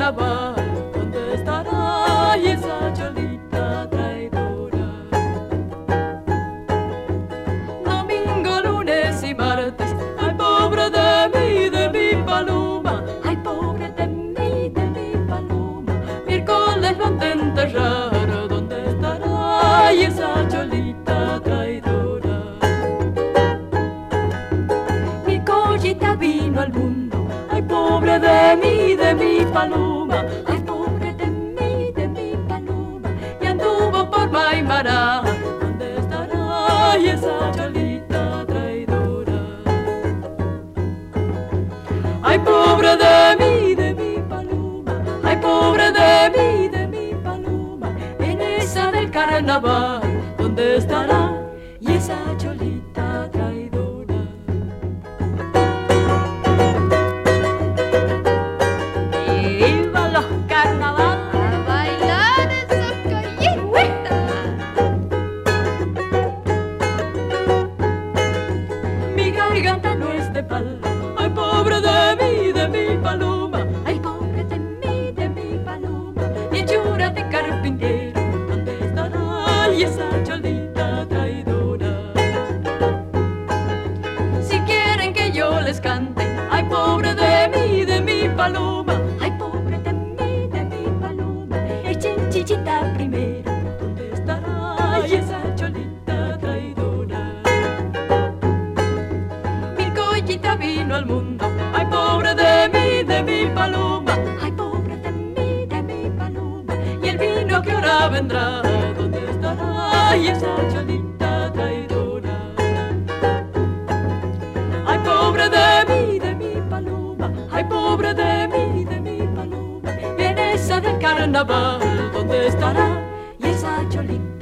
carnaval, ¿dónde estará? Y esa cholita traidora. Domingo, lunes y martes, ay pobre de mi paloma, ay pobre de mi paloma. Miércoles lo han de enterrar, ¿dónde estará? Y esa cholita traidora. Mi collita vino al mundo, ay pobre de mi paloma, ay pobre de mi paloma. Y anduvo por Maimará, ¿dónde estará? Y esa cholita traidora. Ay pobre de mi paloma, ay pobre de mi paloma. En esa del carnaval, ¿dónde estará? Y esa cholita traidora. ¡Viva los carnavales! A bailar esa callita. Mi garganta no es de palo, ay pobre de mi paloma, ay pobre de mi paloma. Y hechura de carpintero, ¿dónde estará? Y esa cholita traidora. Si quieren que yo les cante, ay pobre de mi paloma, ay pobre de mi paloma. Echen chichita primero, ¿dónde estará? Y esa cholita traidora. Mi collita vino al mundo, ay pobre de mi paloma, ay pobre de mi paloma. Y el vino que ahora vendrá, ¿dónde estará? Y esa cholita traidora. Ay pobre de mi paloma, ay pobre de mi paloma. Y en esa del carnaval, ¿dónde estará? Y esa cholita